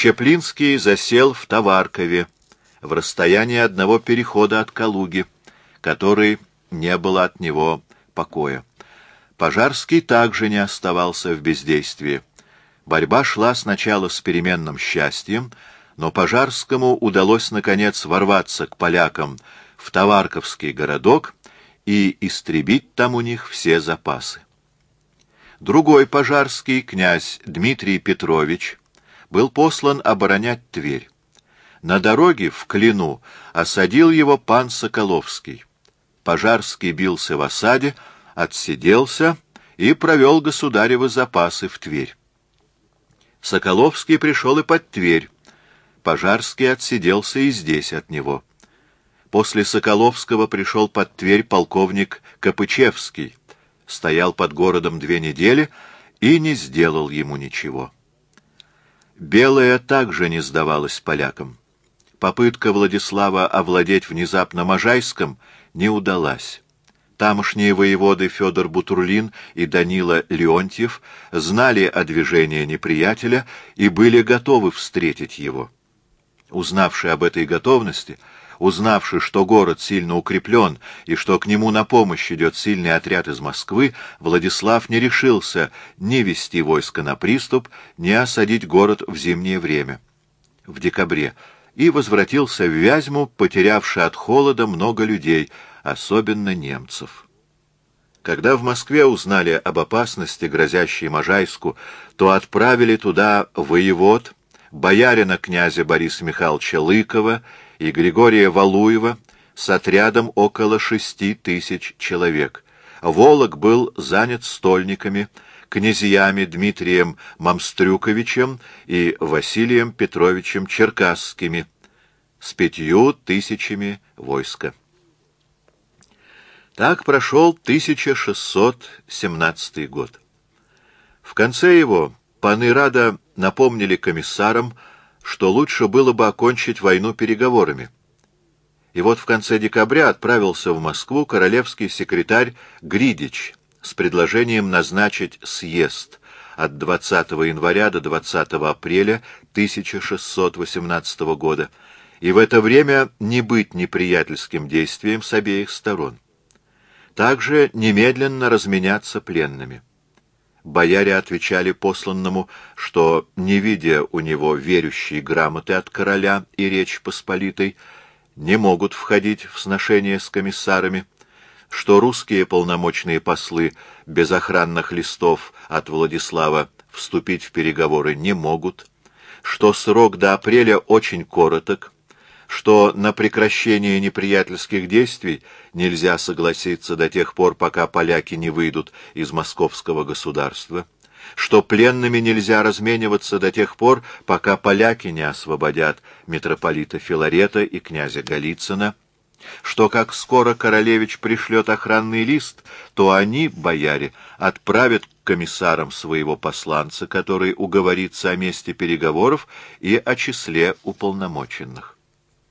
Чеплинский засел в Товаркове, в расстоянии одного перехода от Калуги, который не было от него покоя. Пожарский также не оставался в бездействии. Борьба шла сначала с переменным счастьем, но Пожарскому удалось, наконец, ворваться к полякам в Товарковский городок и истребить там у них все запасы. Другой Пожарский, князь Дмитрий Петрович, был послан оборонять Тверь. На дороге в Клину осадил его пан Соколовский. Пожарский бился в осаде, отсиделся и провел государевы запасы в Тверь. Соколовский пришел и под Тверь. Пожарский отсиделся и здесь от него. После Соколовского пришел под Тверь полковник Копычевский, стоял под городом 2 недели и не сделал ему ничего. Белая также не сдавалась полякам. Попытка Владислава овладеть внезапно Можайском не удалась. Тамошние воеводы Федор Бутурлин и Данила Леонтьев знали о движении неприятеля и были готовы встретить его. Узнавши об этой готовности, узнавши, что город сильно укреплен и что к нему на помощь идет сильный отряд из Москвы, Владислав не решился ни вести войско на приступ, ни осадить город в зимнее время, в декабре, и возвратился в Вязьму, потерявши от холода много людей, особенно немцев. Когда в Москве узнали об опасности, грозящей Можайску, то отправили туда воевод, боярина князя Бориса Михайловича Лыкова и Григория Валуева с отрядом около 6000 человек. Волок был занят стольниками, князьями Дмитрием Мамстрюковичем и Василием Петровичем Черкасскими с 5000 войска. Так прошел 1617 год. В конце его паны Рада напомнили комиссарам, что лучше было бы окончить войну переговорами. И вот в конце декабря отправился в Москву королевский секретарь Гридич с предложением назначить съезд от 20 января до 20 апреля 1618 года и в это время не быть неприятельским действием с обеих сторон. Также немедленно разменяться пленными. Бояре отвечали посланному, что, не видя у него верющей грамоты от короля и Речи Посполитой, не могут входить в сношение с комиссарами, что русские полномочные послы без охранных листов от Владислава вступить в переговоры не могут, что срок до апреля очень короток, что на прекращение неприятельских действий нельзя согласиться до тех пор, пока поляки не выйдут из московского государства, что пленными нельзя размениваться до тех пор, пока поляки не освободят митрополита Филарета и князя Голицына, что как скоро королевич пришлет охранный лист, то они, бояре, отправят к комиссарам своего посланца, который уговорится о месте переговоров и о числе уполномоченных.